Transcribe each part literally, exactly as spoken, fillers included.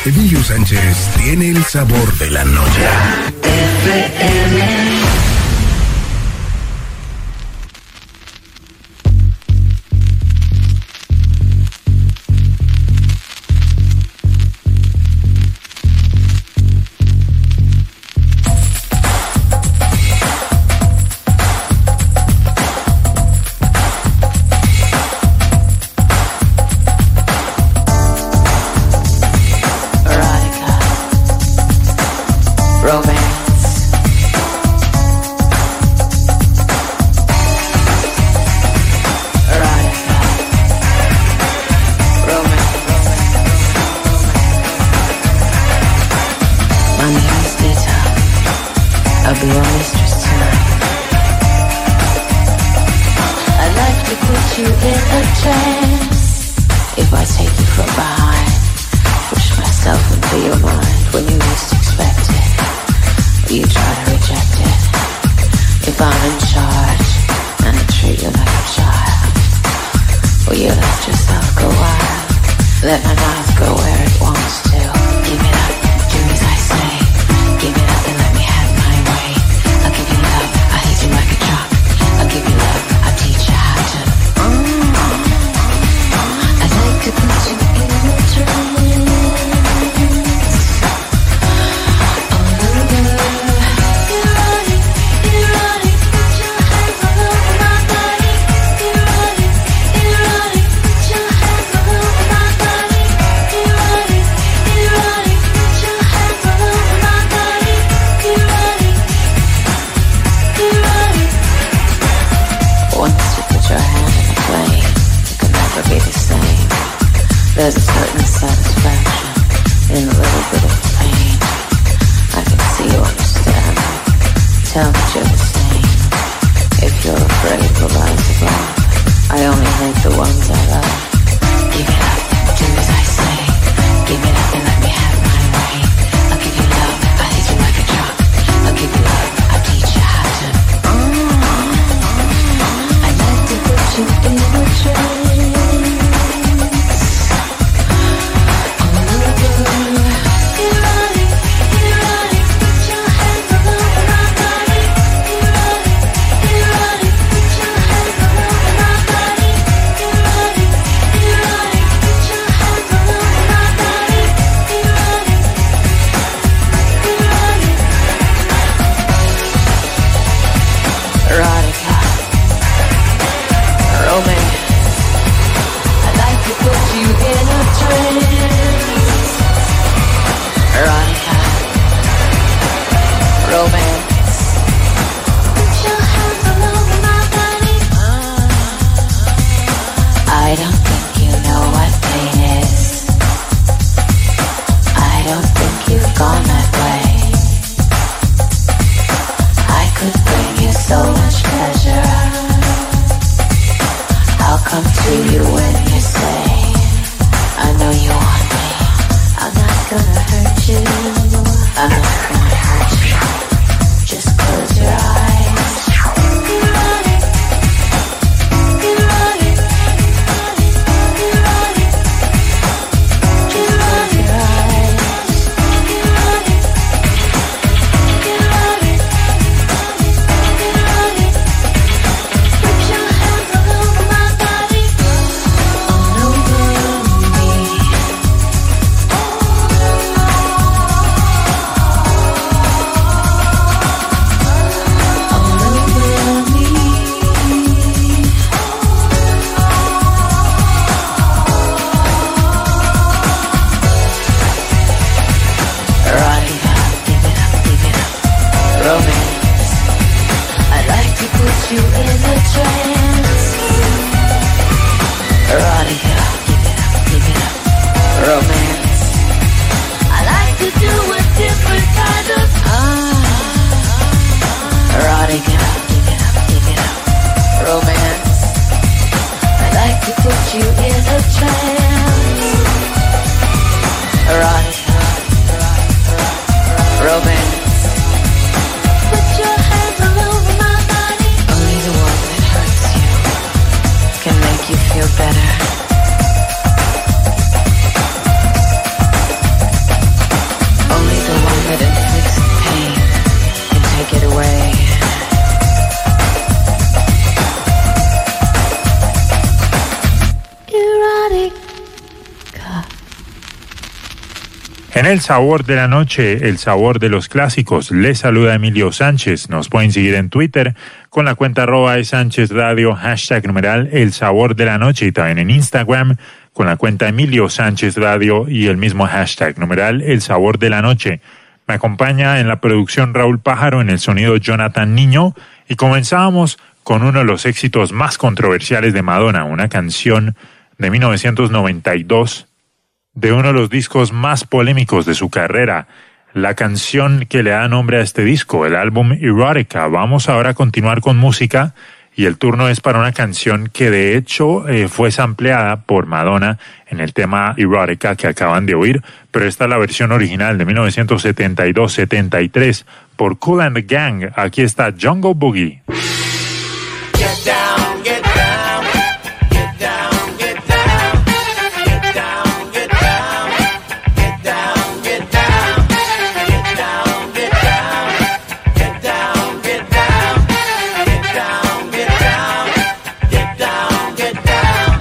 Emilio Sánchez tiene el sabor de la noche. F M. En el sabor de la noche, el sabor de los clásicos, les saluda Emilio Sánchez. Nos pueden seguir en Twitter con la cuenta arroba de Sánchez Radio, hashtag numeral el sabor de la noche, y también en Instagram con la cuenta Emilio Sánchez Radio y el mismo hashtag numeral el sabor de la noche. Me acompaña en la producción Raúl Pájaro, en el sonido Jonathan Niño, y comenzábamos con uno de los éxitos más controversiales de Madonna, una canción de mil novecientos noventa y dos, de uno de los discos más polémicos de su carrera, la canción que le da nombre a este disco, el álbum Erotica. Vamos ahora a continuar con música, y el turno es para una canción que de hecho eh, fue sampleada por Madonna en el tema Erotica que acaban de oír, pero esta es la versión original de mil novecientos setenta y dos setenta y tres por Kool and the Gang. Aquí está Jungle Boogie. Get down, get down, get down, get down, get down, get down, get down, get down, get down, get down, get down, get down, get down, get down, get down, get down.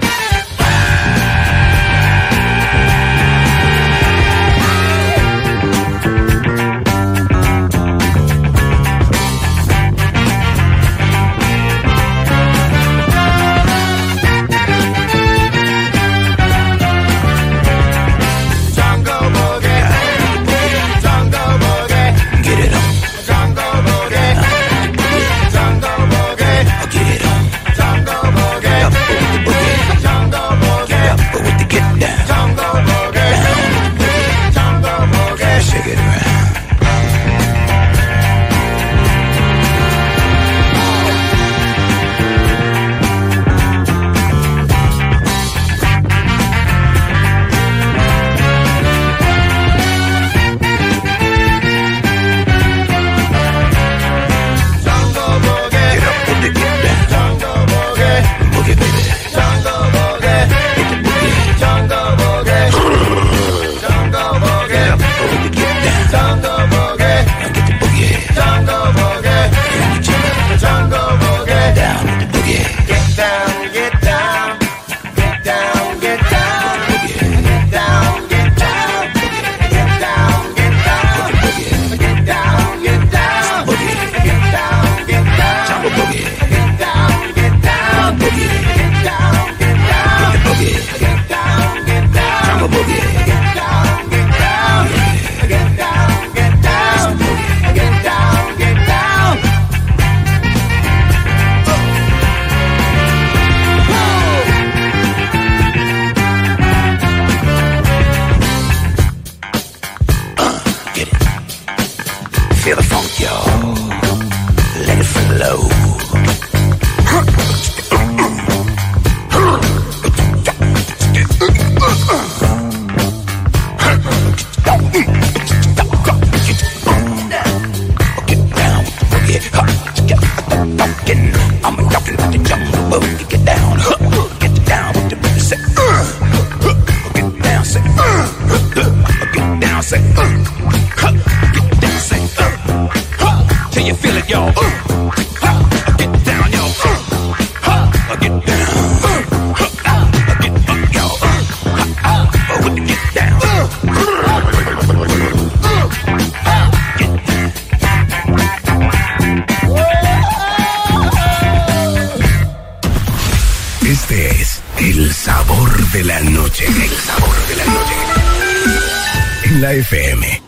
La F M.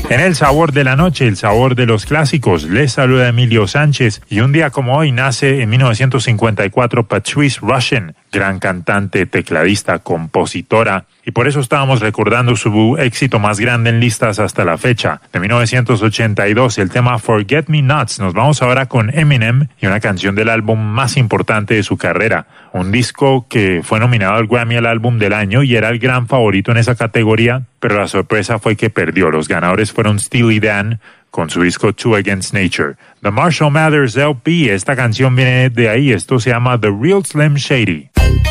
En el sabor de la noche, el sabor de los clásicos, les saluda Emilio Sánchez y un día como hoy nace en mil novecientos cincuenta y cuatro Patrice Rushen, gran cantante, tecladista, compositora, y por eso estábamos recordando su éxito más grande en listas hasta la fecha. De mil novecientos ochenta y dos, el tema Forget Me Nots. Nos vamos ahora con Eminem y una canción del álbum más importante de su carrera, un disco que fue nominado al Grammy al álbum del año y era el gran favorito en esa categoría, pero la sorpresa fue que perdió. Los ganadores fueron Steely Dan con su disco Two Against Nature. The Marshall Mathers L P, esta canción viene de ahí, esto se llama The Real Slim Shady.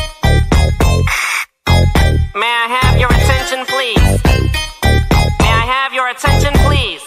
May I have your attention, please? May I have your attention, please?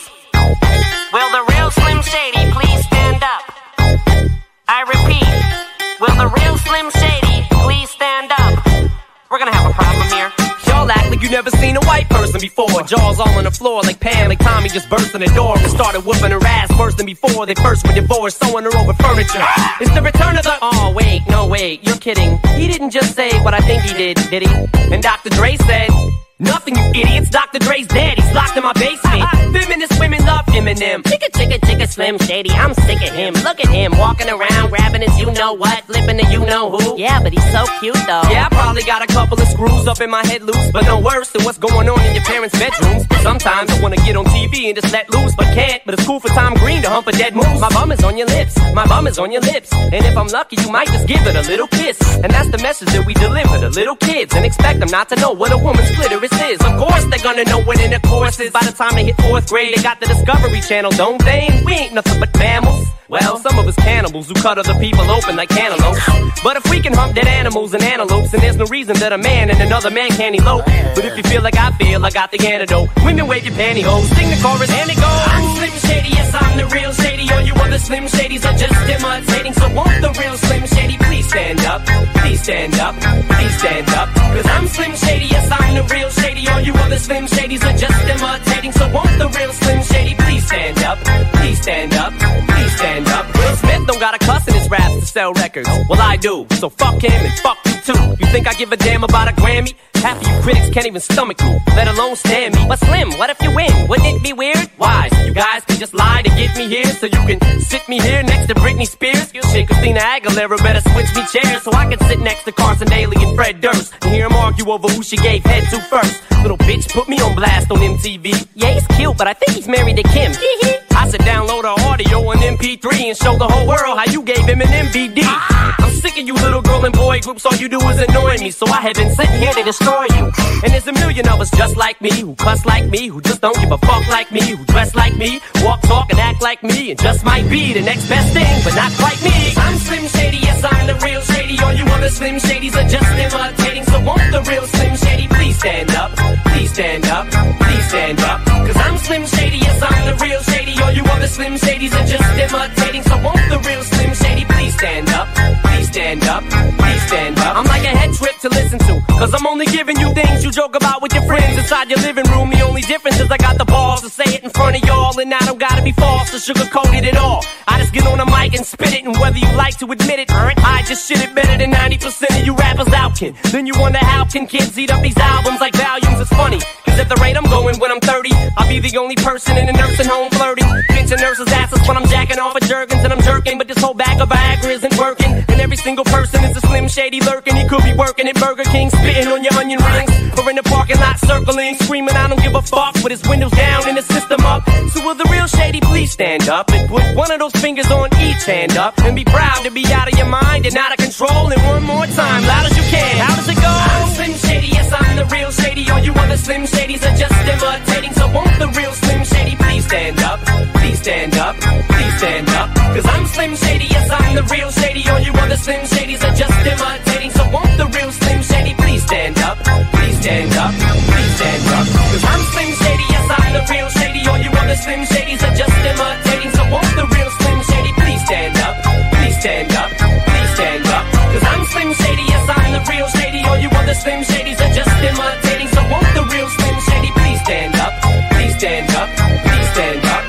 Will the real Slim Shady please stand up? I repeat, will the real Slim Shady please stand up? We're gonna have a problem here. Y'all act like you never seen a white person before. Jaws all on the floor like Pam, like Tommy just burst in the door and started whooping her ass worse than before. They first were divorced, sewing her over furniture. It's the return of the... Oh, wait, no, wait, you're kidding. He didn't just say what I think he did, did he? And Doctor Dre said... Nothing, you idiots. Doctor Dre's dead. He's locked in my basement. Feminist women love Eminem. Chicka, chicka, chicka, Slim Shady. I'm sick of him. Look at him walking around, grabbing his you-know-what, flipping the you-know-who. Yeah, but he's so cute, though. Yeah, I probably got a couple of screws up in my head loose, but no worse than what's going on in your parents' bedrooms. Sometimes I wanna get on T V and just let loose, but can't. But it's cool for Tom Green to hump a dead moose. My bum is on your lips. My bum is on your lips. And if I'm lucky, you might just give it a little kiss. And that's the message that we deliver to little kids, and expect them not to know what a woman's clitoris is. Of course they're gonna know what intercourse is. By the time they hit fourth grade, they got the Discovery Channel, don't they? We ain't nothing but mammals. Well, some of us cannibals who cut other people open like cantaloupes. But if we can hump dead animals and antelopes, then there's no reason that a man and another man can't elope. But if you feel like I feel, I got the antidote. Women wave your pantyhose, sing the chorus, and it goes. I'm Slim Shady, yes, I'm the real Shady. All you other Slim Shadys are just imitating. So won't the real Slim Shady please stand up? Please stand up, please stand up. Cause I'm Slim Shady, yes, I'm the real Shady. All you other Slim Shadys are just imitating. So won't the real Slim Shady please stand up? Please stand up, please stand up. Will Smith don't got a cuss in his raps to sell records. Well, I do, so fuck him and fuck you too. You think I give a damn about a Grammy? Half of you critics can't even stomach me, let alone stand me. But Slim, what if you win? Wouldn't it be weird? Why? So you guys can just lie to get me here, so you can sit me here next to Britney Spears. Shit, Christina Aguilera better switch me chairs, so I can sit next to Carson Daly and Fred Durst and hear them argue over who she gave head to first. Little bitch put me on blast on M T V. Yeah, he's cute, but I think he's married to Kim. I said download her audio on M P three and show the whole world how you gave him an M V D. I'm sick of you little girl and boy groups, all you do is annoy me, so I have been sitting here to destroy you. And there's a million of us just like me, who cuss like me, who just don't give a fuck like me, who dress like me, walk, talk, and act like me, and just might be the next best thing, but not quite me. I'm Slim Shady, yes, I'm the real Shady. All you other Slim Shadys are just imitating, so won't the real Slim Shady please stand up? Please stand up, please stand up. Cause I'm Slim Shady, yes, I'm the real Shady. All you other Slim Shadys are just imitating, so won't the real Slim Shady please stand up? Please stand up, please stand up. I'm like a head trip to listen to, cause I'm only giving you things you joke about with your friends inside your living room. The only difference is I got the balls to say it in front of y'all, and I don't gotta be false or sugarcoat it at all. I just get on the mic and spit it, and whether you like to admit it, I just shit it better than ninety percent of you rappers out can. Then you wonder how can kids eat up these albums like volumes? It's funny, cause at the rate I'm going when I'm thirty, I'll be the only person in a nursing home flirting, pinching nurses' asses when I'm jacking off of Jergens and I'm jerking, but this whole bag of Viagra isn't working, and every single person is a Slim Shady lurking. He could be working at Burger King, spitting on your onion rings, or in the parking lot circling, screaming I don't give a fuck, with his windows down and his system up. So will the real Shady please stand up and put one of those fingers on each hand up, and be proud to be out of your mind and out of control. And one more time, loud as you can, how does it go? I'm Slim Shady, yes, I'm the real Shady. All you other Slim Shadys are just imitating, so won't the real Slim Shady please stand up? Please stand up, please stand up. Cause I'm Slim Shady, yes, I'm the real Shady. All you other Slim Shadys are just imitating, so won't the real Slim Shady please stand up? Please stand up, please stand up. Cause I'm Slim Shady, yes, I'm the real Shady. All you other Slim Shadys are just imitating, so won't the real Slim Shady please stand up? Please stand up, please stand up. Cause I'm Slim Shady, yes, I'm the real Shady. All you other Slim Shadys are just imitating, so won't the real Slim Shady please stand up? Please stand up, please stand up.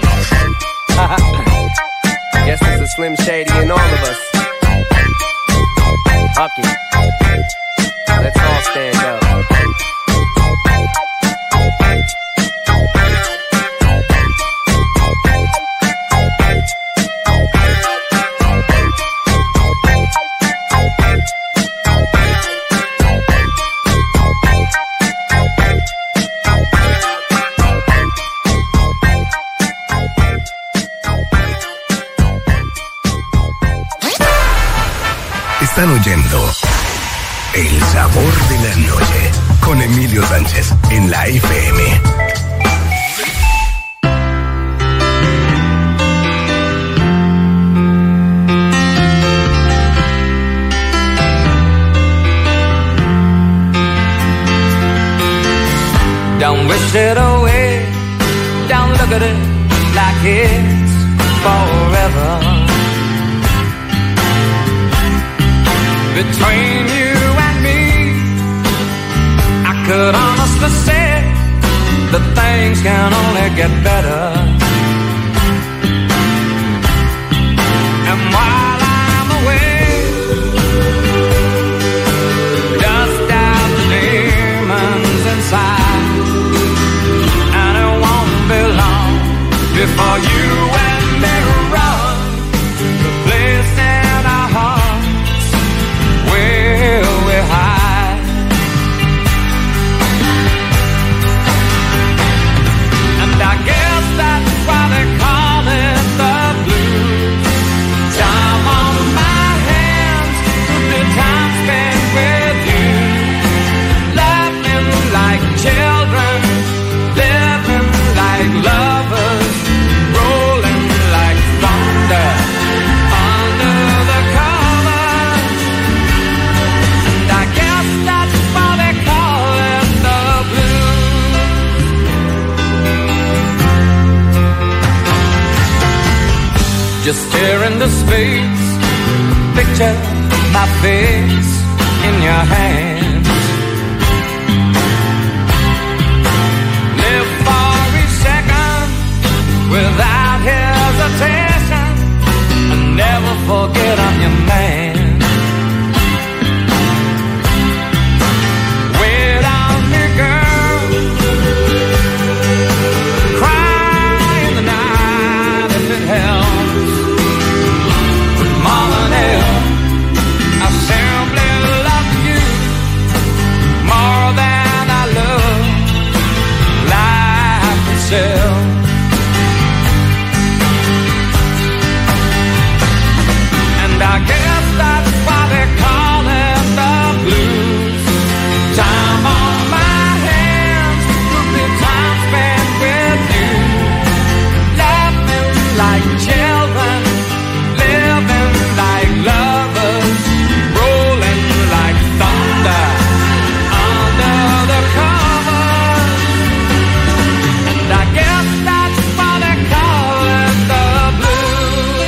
Guess there's a Slim Shady in all of us. Fuck it. Let's all stand up. oyendo El Sabor de la Noche con Emilio Sánchez en la F M. Don't wish it away, don't look at it like it's forever. Between you and me, I could honestly say that things can only get better. And while I'm away, dust out the demons inside. Before you and me run the place in our hearts where we hide. And I guess that's why they call it the blues. Time on my hands, the time spent with you, laughing like children, living like lovers. Just stare into space, picture my face in your hands. Live for each second without hesitation, and never forget I'm your man. Wait on me, girl, cry in the night if it helps. I simply love you more than I love life itself. And I guess that's why they call it the blues. Time on my hands would be time spent with you, laughing like children, living like lovers, rolling like thunder under the covers. And I guess that's why they call it the blues.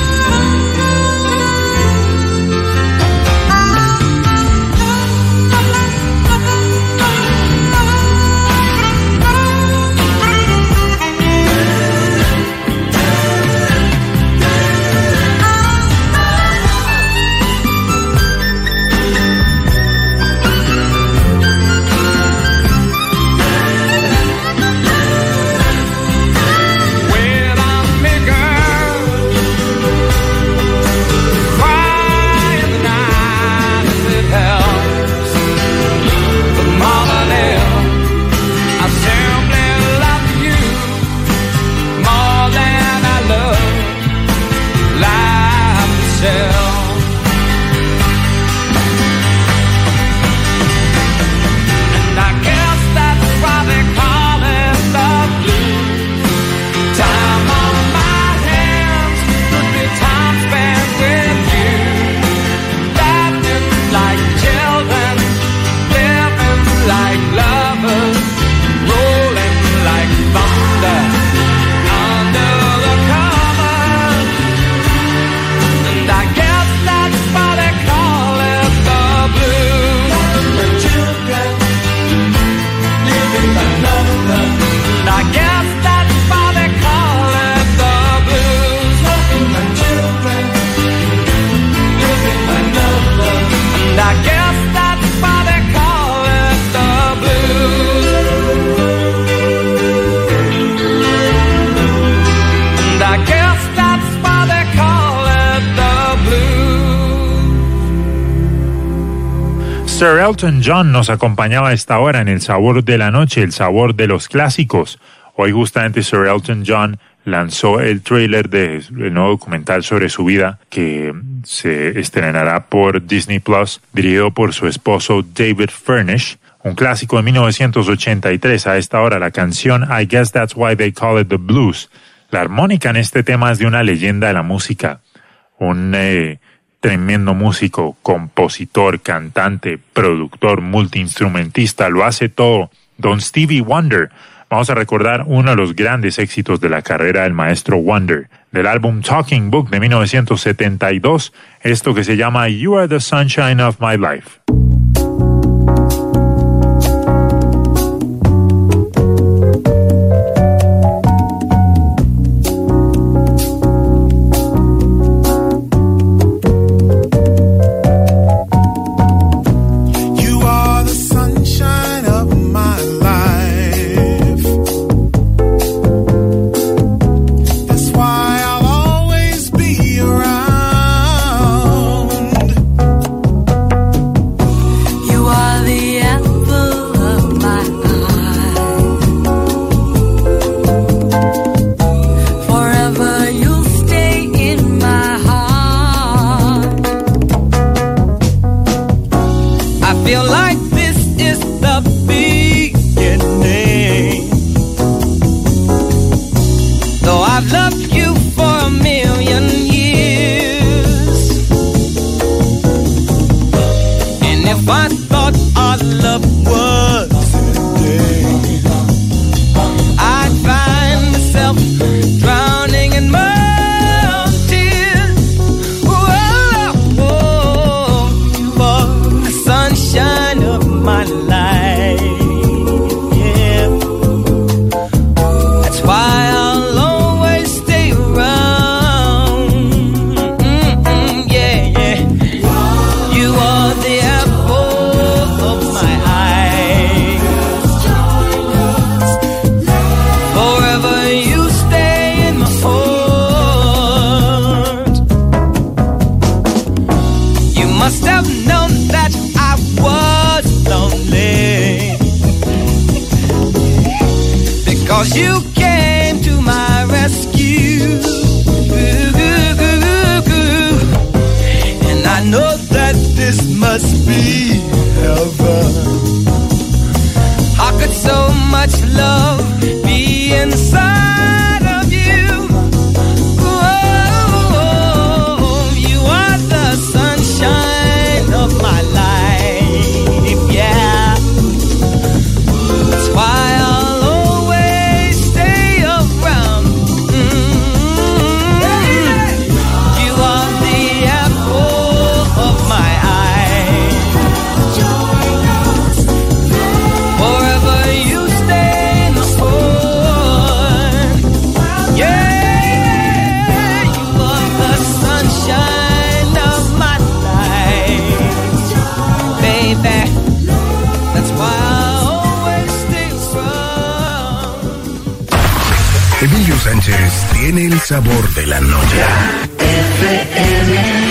Sir Elton John nos acompañaba a esta hora en El Sabor de la Noche, el sabor de los clásicos. Hoy justamente Sir Elton John lanzó el tráiler del nuevo documental sobre su vida que se estrenará por Disney Plus, dirigido por su esposo David Furnish. Un clásico de mil novecientos ochenta y tres. A esta hora, la canción I Guess That's Why They Call It The Blues. La armónica en este tema es de una leyenda de la música. Un eh, tremendo músico, compositor, cantante, productor, multiinstrumentista. Lo hace todo. Don Stevie Wonder. Vamos a recordar uno de los grandes éxitos de la carrera del maestro Wonder. Del álbum Talking Book de mil novecientos setenta y dos. Esto que se llama You Are the Sunshine of My Life. Emilio Sánchez tiene el sabor de la noche. F M.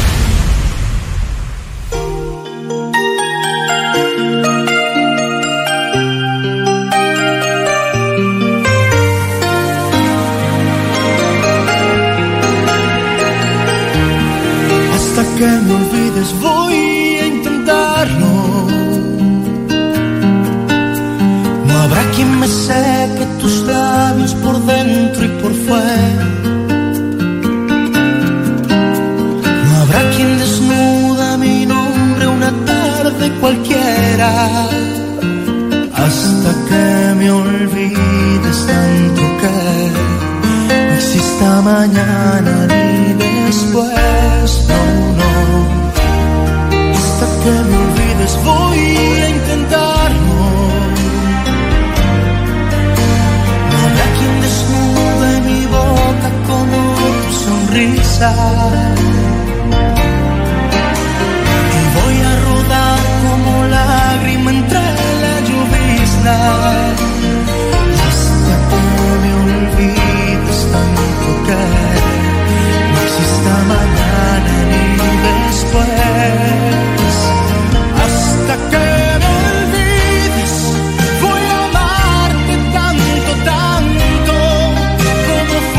Hasta que me olvides voy a intentarlo. No habrá quien me seque tus labios por dentro y por fuera. No habrá quien desnuda mi nombre una tarde cualquiera. Hasta que me olvides tanto que no exista mañana ni después. No, no. Hasta que me olvides voy a intentarlo. No habrá quien desnude mi boca como tu sonrisa. Y voy a rodar como lágrima entre la llovizna. Hasta que me olvides tanto que no exista mañana ni después. Hasta que me olvides voy a amarte tanto, tanto como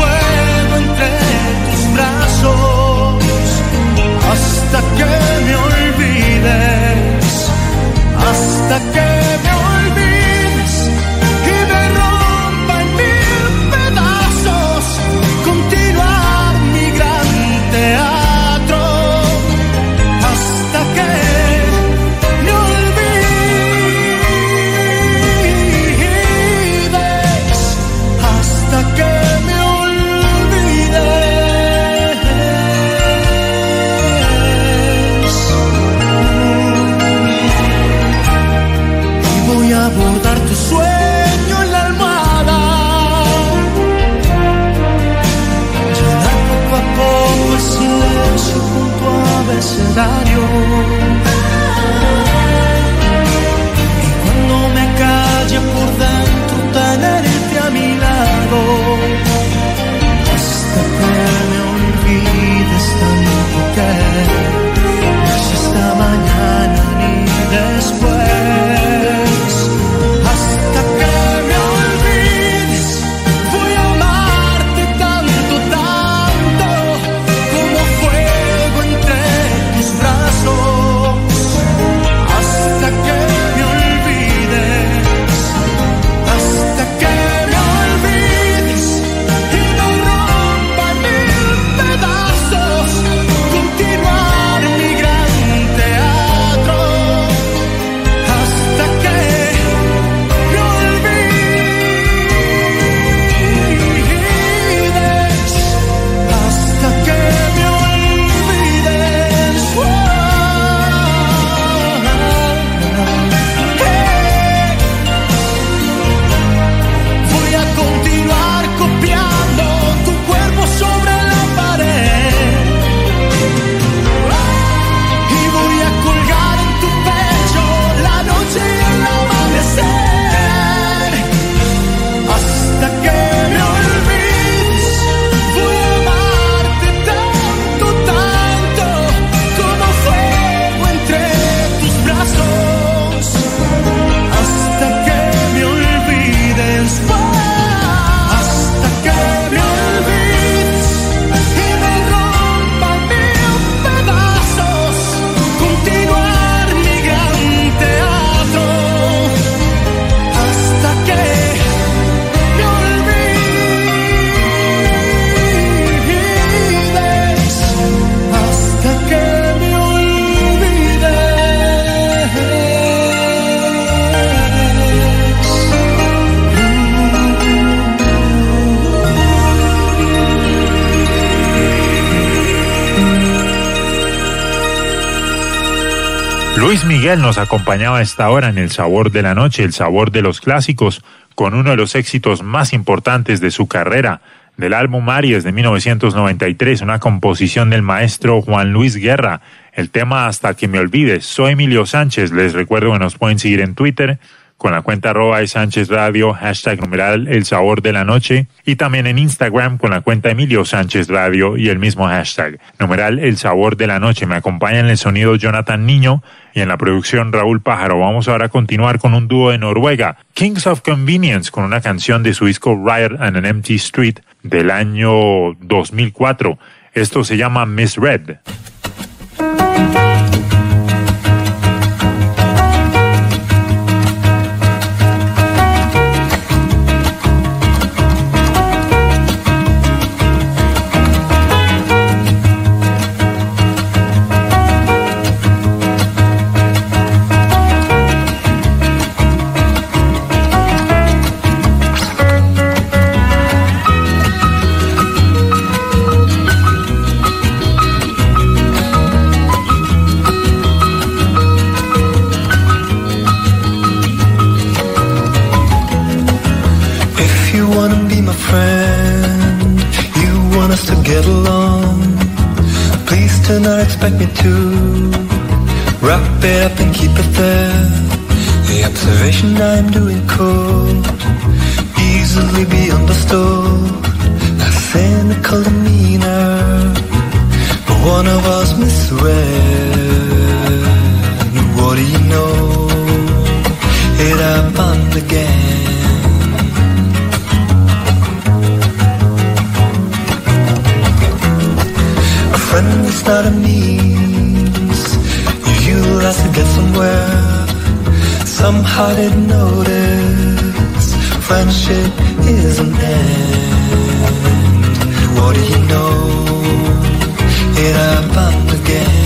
Luis Miguel nos acompañaba a esta hora en El Sabor de la Noche, el sabor de los clásicos, con uno de los éxitos más importantes de su carrera, del álbum Aries de mil novecientos noventa y tres, una composición del maestro Juan Luis Guerra, el tema Hasta que me olvides. Soy Emilio Sánchez, les recuerdo que nos pueden seguir en Twitter, con la cuenta arroba de Sánchez Radio, hashtag numeral El Sabor de la Noche, y también en Instagram con la cuenta Emilio Sánchez Radio y el mismo hashtag, numeral El Sabor de la Noche. Me acompaña en el sonido Jonathan Niño y en la producción Raúl Pájaro. Vamos ahora a continuar con un dúo de Noruega, Kings of Convenience, con una canción de su disco Riot on an Empty Street del año dos mil cuatro. Esto se llama Misread. Expect me to wrap it up and keep it there. The observation I'm doing could easily be understood. A cynical demeanor, but one of us misread. What do you know? It happened again. A friend is not a means you use to get somewhere. Somehow didn't notice friendship is an end. What do you know? It happened again.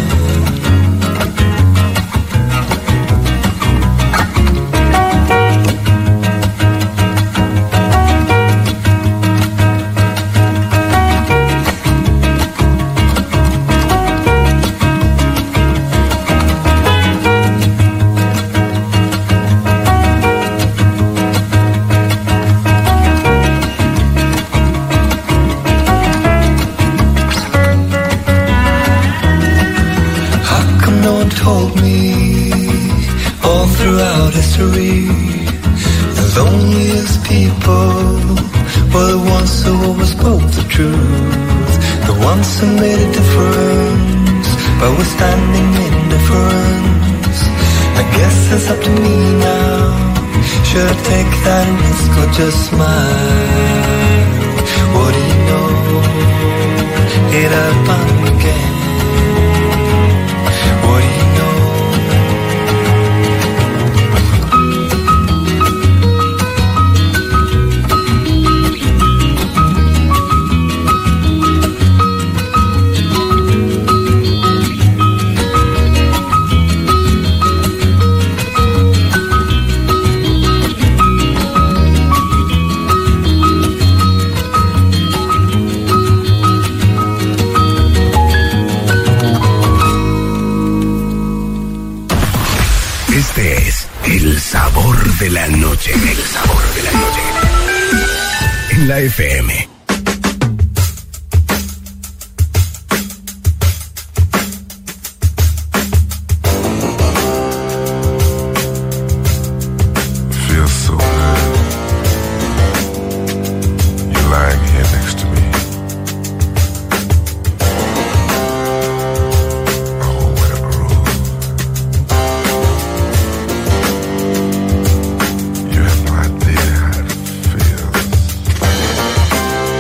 The loneliest people were the ones who always spoke the truth, the ones who made a difference by withstanding indifference. I guess it's up to me now. Should I take that risk or just smile? What do you know? It happened again. What do you know? Este es El Sabor de la Noche. El Sabor de la Noche. En la F M. You have no idea how it feels.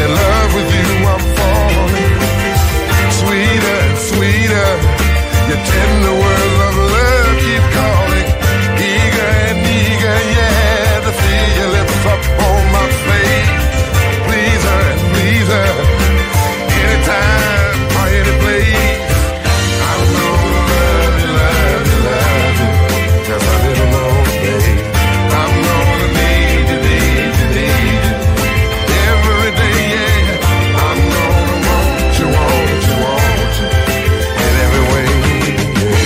In love with you, I'm falling. Sweeter and sweeter, your tender words of love keep calling. Eager and eager, yeah, to feel your lips up on my face. Pleaser and pleaser, anytime or any place. I'm gonna love you, love you, love you, just a little more, babe. I'm gonna need you, need you, need you, every day, yeah. I'm gonna want you, want you, want you, in every way, yeah.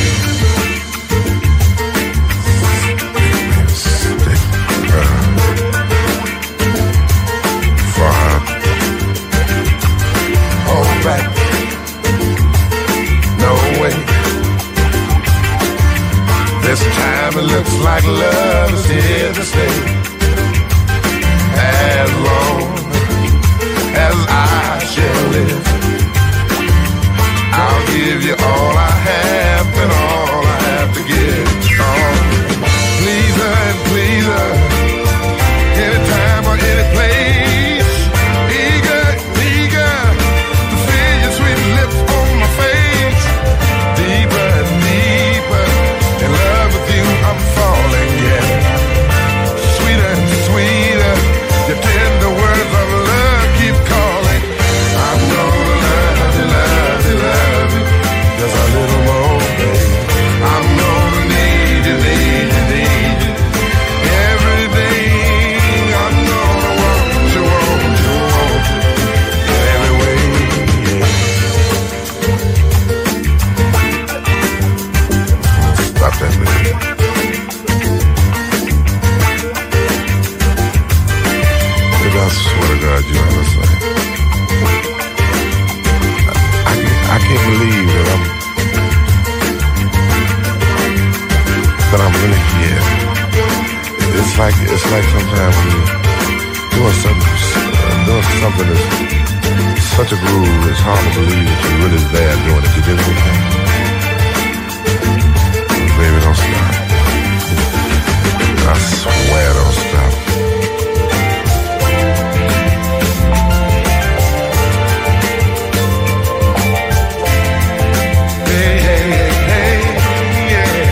Stick around, far, hold back, no way. This time it looks like love is here to stay. As long as I shall live, I'll give you all I have and all I have to give. Oh, pleaser and pleaser, anytime or any place. Eager, eager to feel your sweet lips on my face. Deeper and deeper, in love with you I'm falling, yeah. Sweeter and sweeter, your tender words of love keep calling. I'm gonna love you, love you, love you, just a little more, babe. I'm gonna need you, need you, need you, every day. I'm gonna want you, want you, want you, in every way, yeah. Stop that, baby. Baby, I swear to God, you understand. I, I, can't, I can't believe that I'm that I'm really here. It's like it's like sometimes when you're doing something, doing something that's such a groove. It's hard to believe that you're really there doing it. You did anything. Baby, don't stop. I swear, don't stop. Hey, hey, hey, hey, yeah.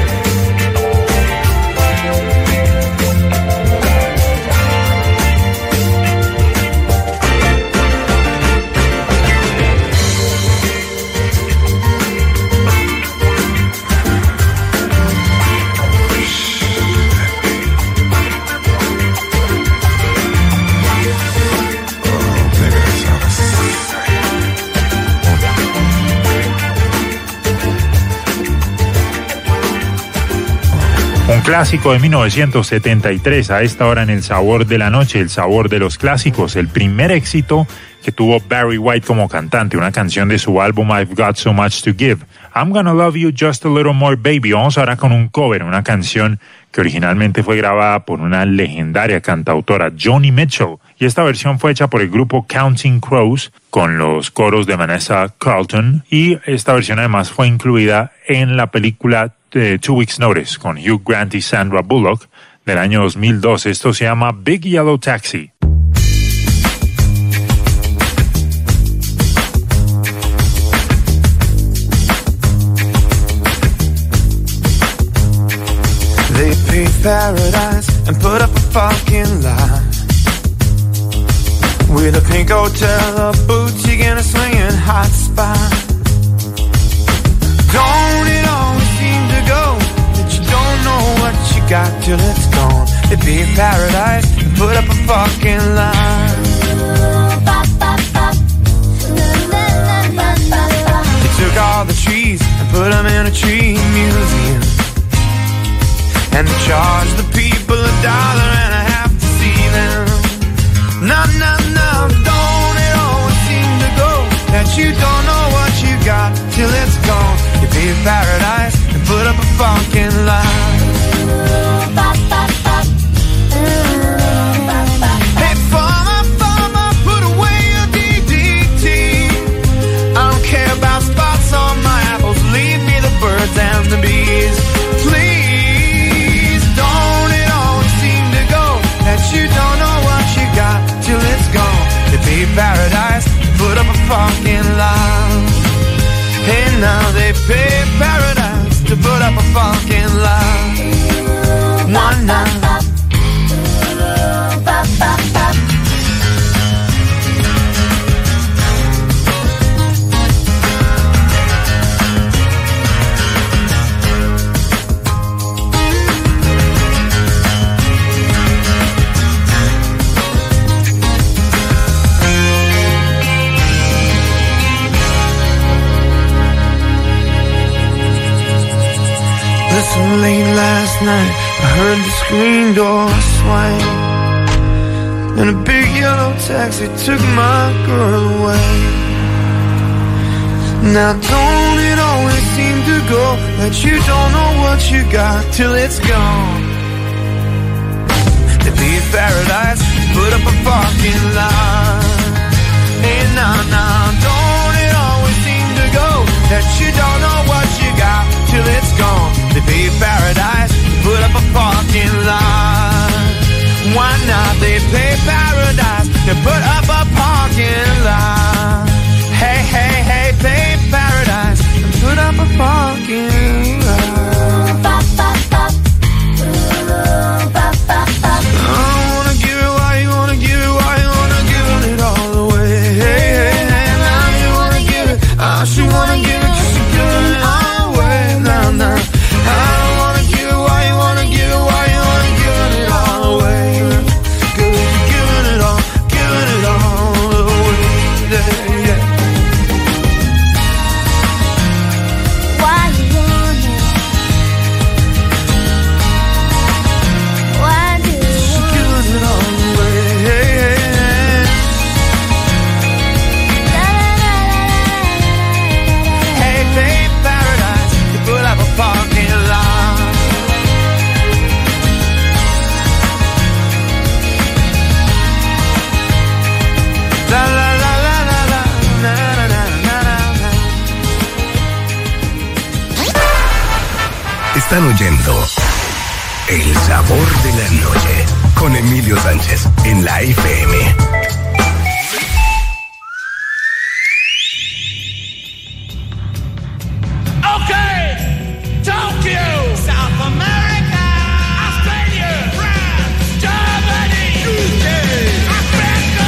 Un clásico de mil novecientos setenta y tres, a esta hora en El Sabor de la Noche, el sabor de los clásicos, el primer éxito que tuvo Barry White como cantante, una canción de su álbum I've Got So Much to Give. I'm Gonna Love You Just a Little More, Baby. Vamos ahora con un cover, una canción que originalmente fue grabada por una legendaria cantautora, Joni Mitchell, y esta versión fue hecha por el grupo Counting Crows con los coros de Vanessa Carlton, y esta versión además fue incluida en la película eh, Two Weeks Notice con Hugh Grant y Sandra Bullock del año dos mil dos. Esto se llama Big Yellow Taxi. They paved paradise and put up a fucking lie. With a pink hotel, a boutique, and a swinging hot spot. Don't it always seem to go that you don't know what you got till it's gone? They paved paradise and put up a fucking lie. They took all the trees and put them in a tree museum. And they charge the people a dollar and a half to see them. No, no, no, don't it always seem to go that you don't know what you got till it's gone? You pay paradise and put up a fucking lie. Hey, farmer, farmer, put away your D D T. I don't care about spots on my apples, leave me the birds and the bees. Please. That you don't know what you got till it's gone. To be paradise put up a parking lot. Hey, now they pay paradise to put up a parking lot. One night. Listen, late last night I heard the screen door swing, and a big yellow taxi took my girl away. Now don't it always seem to go that you don't know what you got till it's gone? To be in paradise, put up a parking lot. Hey, nah, nah, don't it always seem to go that you don't know what you got till it's gone? To be in paradise, put up a parking lot. Why not? They pay paradise to put up a parking lot. Hey, hey, hey, pay paradise and put up a parking lot. I wanna give it, why you wanna give it, why you wanna give it all away. Hey, hey, hey, now you wanna give it, I should wanna give it, cause you're giving it all away. Nah, nah, I don't wanna give it, why you wanna give it, why you wanna give it all away. Cause you're giving it all, giving it all away. Yeah, yeah. Why you want it? Why do you She's giving it all away. Hey, hey, hey. Hey, pay paradise to put up a parking lot. La la la la la la, na na na na na na. Están oyendo El Sabor de la Noche con Emilio Sánchez en la F M. Okay, Tokyo, South America, Australia, France, Germany, U K, Africa.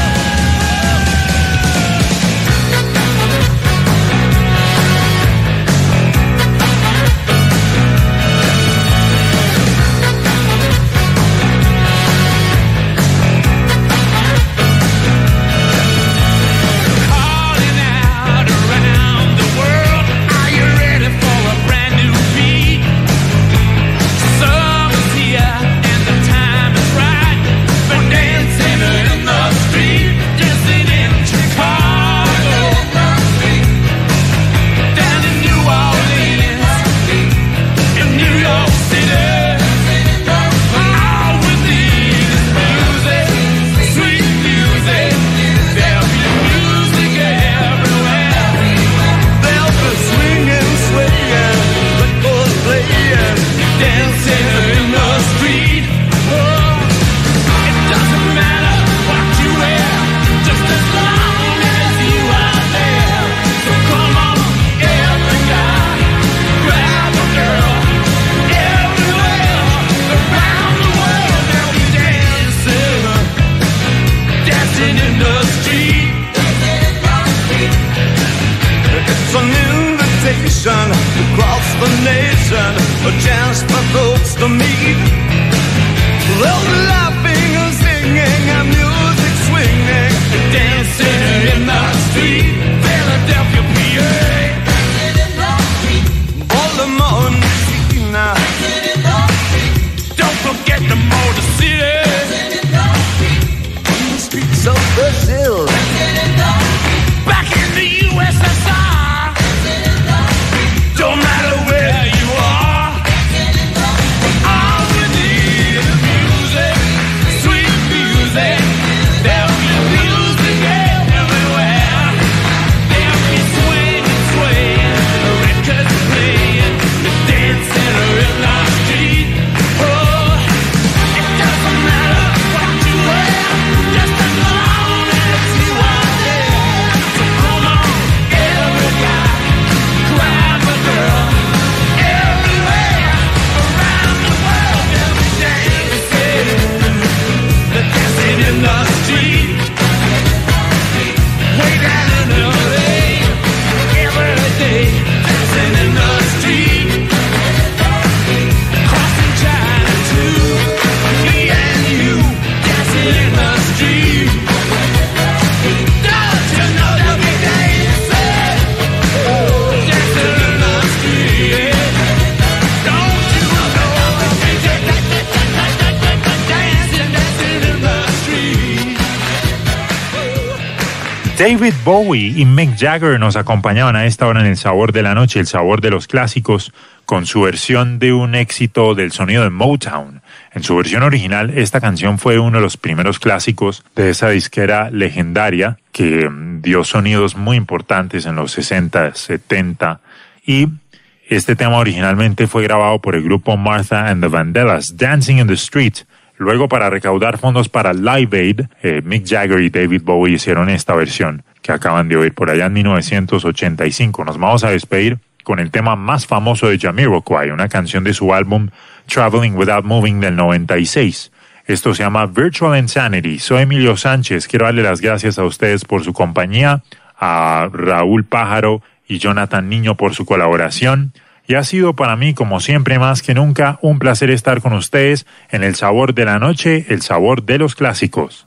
Calling out around the world, are you ready for a brand new beat? Summer's here and the time is right for dancing in the street, dancing in Chicago, down in New Orleans, in New York City. All we need is music, sweet music. There'll be music everywhere. They'll be swinging, swaying, records playing, Dancing in the street. Oh, it doesn't matter what you wear, just as long as you are there. So come on, every guy, grab a girl. Everywhere around the world, they'll be dancing, dancing in the street. It's an invitation across the nation, a chance for folks to meet. They'll be laughing and singing and music swinging, Dancing in the street, Philadelphia, P A. Baltimore and Messina. Don't forget the Motor City. The streets of Brazil. Back in the U S S R, don't matter where you are, all we David Bowie y Mick Jagger nos acompañaban a esta hora en El Sabor de la Noche, el sabor de los clásicos, con su versión de un éxito del sonido de Motown. En su versión original, esta canción fue uno de los primeros clásicos de esa disquera legendaria que dio sonidos muy importantes en los sesenta, setenta, y este tema originalmente fue grabado por el grupo Martha and the Vandellas, Dancing in the Street. Luego, para recaudar fondos para Live Aid, eh, Mick Jagger y David Bowie hicieron esta versión que acaban de oír por allá en mil novecientos ochenta y cinco. Nos vamos a despedir con el tema más famoso de Jamiroquai, una canción de su álbum Traveling Without Moving del noventa y seis. Esto se llama Virtual Insanity. Soy Emilio Sánchez. Quiero darle las gracias a ustedes por su compañía, a Raúl Pájaro y Jonathan Niño por su colaboración. Y ha sido para mí, como siempre, más que nunca, un placer estar con ustedes en El Sabor de la Noche, el sabor de los clásicos.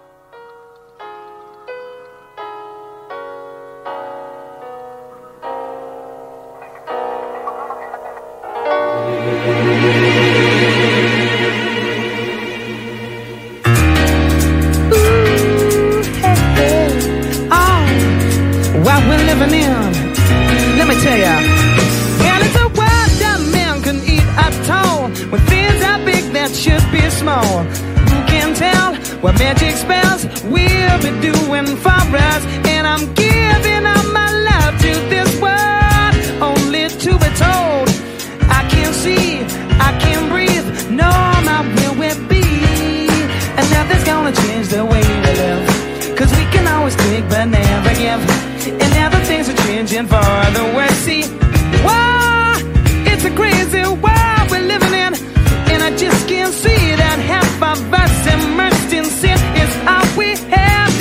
What magic spells we'll be doing for us. And I'm giving up my love to this world, only to be told I can't see, I can't breathe, no, my will will be. And nothing's gonna change the way we live, cause we can always take but never give. And now the things are changing for the worse. See, whoa, it's a crazy world we're living in, and I just can't see that half of us immersed in sin is all we have.